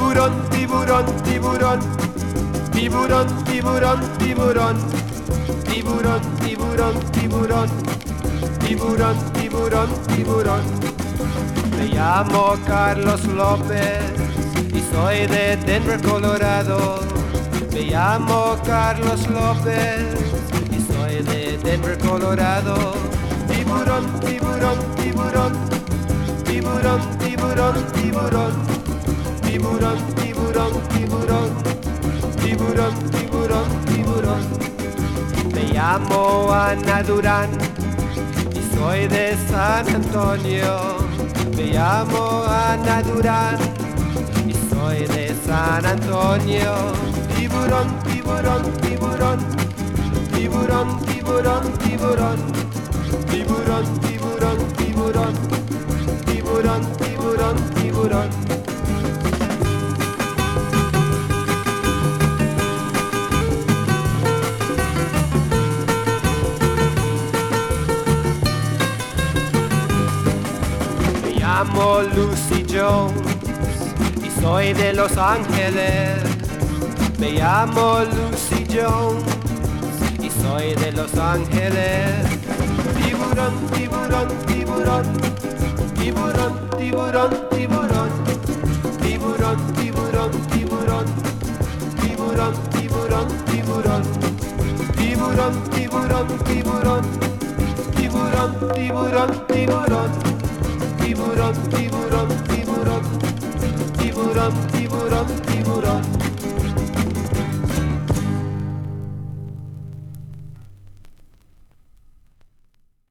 Tiburón, tiburón, tiburón. Tiburón, tiburón, tiburón. Tiburón, tiburón, tiburón. Tiburón, tiburón, tiburón. Me llamo Carlos López y soy de Denver, Colorado. Me llamo Carlos López y soy de Denver, Colorado. Tiburón, tiburón, tiburón. Tiburón, tiburón, tiburón. Tiburón, tiburón, tiburón. Tiburón, tiburón, tiburón. Me llamo Ana Durán y soy de San Antonio. Me llamo Ana Durán y soy de San Antonio. Tiburón, tiburón, tiburón. Tiburón, tiburón, tiburón. Tiburón, tiburón, tiburón. Tiburón, tiburón, tiburón. Me llamo Lucy Jones y soy de Los Ángeles. Me llamo Lucy Jones y soy de Los Ángeles. Tiburón, tiburón, tiburón. Tiburón, tiburón, tiburón. Tiburón, tiburón, tiburón. Tiburón, tiburón, tiburón. Tiburón, tiburón, tiburón. Tiburón, tiburón, tiburón. Tiburón, tiburón, tiburón. Tiburón, tiburón, tiburón.